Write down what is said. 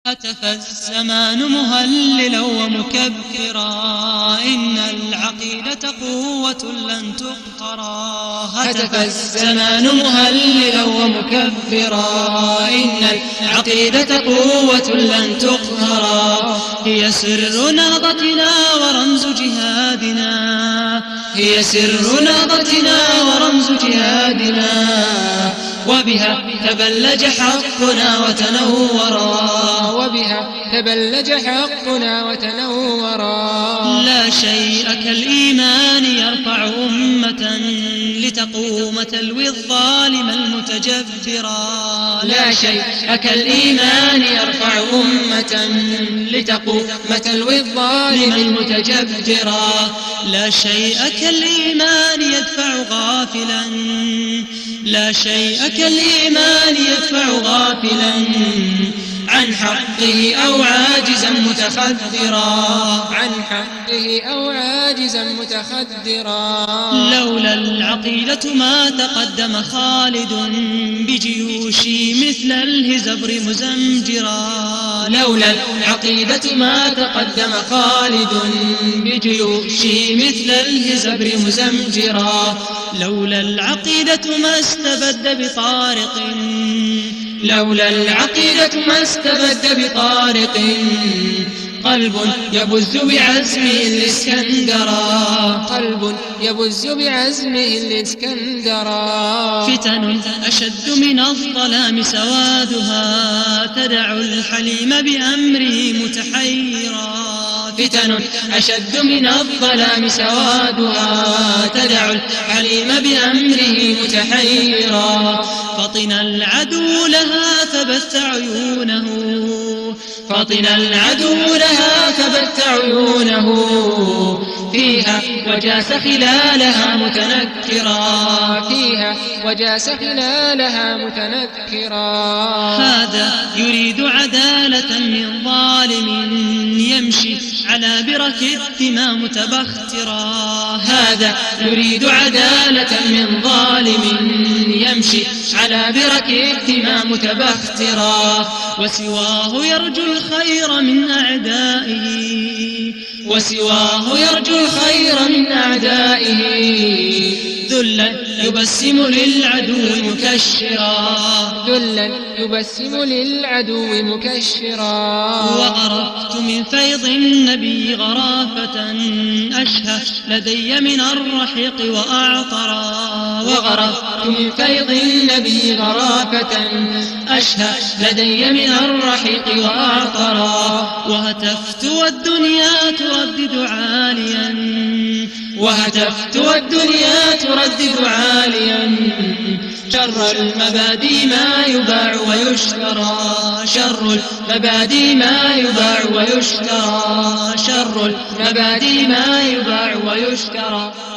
هتف الزمان مهللا ومكبرا، إن العقيدة قوة لن تقهرا. هتف الزمان مهللا ومكبرا، إن العقيدة قوة لن تقهرا. هي سر نهضتنا ورمز جهادنا، هي سر نهضتنا ورمز جهادنا، وبها تبلج حقنا وتنورا، وبها تبلج حقنا وتنورا. لا شيء كالإيمان يرفع أمة لتقوم تلوي الظالم المتجبرا. لا شيء كالإيمان يرفع أمة لتقوم تلوي الظالم المتجبرا. لا شيء كالإيمان يدفع غافلا، لا شيء كالإيمان يدفع غافلا عن حقه أو عاجزا متخدرا، عن حقه أو عاجزا متخدرا. لولا العقيدة ما تقدم خالد بجيوشي مثل الهزبر مزمجرا. لولا العقيدة ما تقدم خالد بجيوشي مثل الهزبر مزمجرا. لولا العقيدة ما استبد بطارق، لولا العقيدة ما استبد بطارق قلب يبز بعزمه الإسكندرا، قلب يبز بعزمه الإسكندرا. فتن أشد من الظلام سوادها تدع الحليم بأمره متحيرا. فتن أشد من الظلام سوادها تدع الحليم بأمره متحيرا. فطن العدو لها ثبت عيونه، فطن العدو لها ثبت عيونه، فيها وجاس خلالها متنكرا، فيها وجاس خلالها متنكرا. هذا يريد عدالة من ظالم يمشي على برك الدماء متبخترا. هذا يريد عدالة من ظالم يمشي على برك الدماء متبخترا. وسواه يرجو الخير من أعدائه، وسواه يرجو الخير من أعدائه. ذلا يبسم للعدو مكشرا، ذلا يبسم للعدو مكشرا. وغرفت من فيض النبي غرافة أشهى لدي من الرحيق وأعطرا. وغرفت من فيض النبي غرافة أشهى لدي من الرحيق وأعطرا. وهتفت والدنيا تردد عاليا، وهتفت والدنيا تردد عاليا. شر المبادئ ما يباع ويشترى، شر المبادئ ما يباع ويشترى، شر المبادئ ما يباع ويشترى.